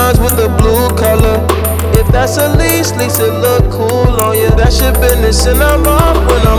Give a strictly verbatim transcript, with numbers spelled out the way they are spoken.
lines with the blue color. If that's a leash, least it look cool on you. That's your business and I'm off when I'm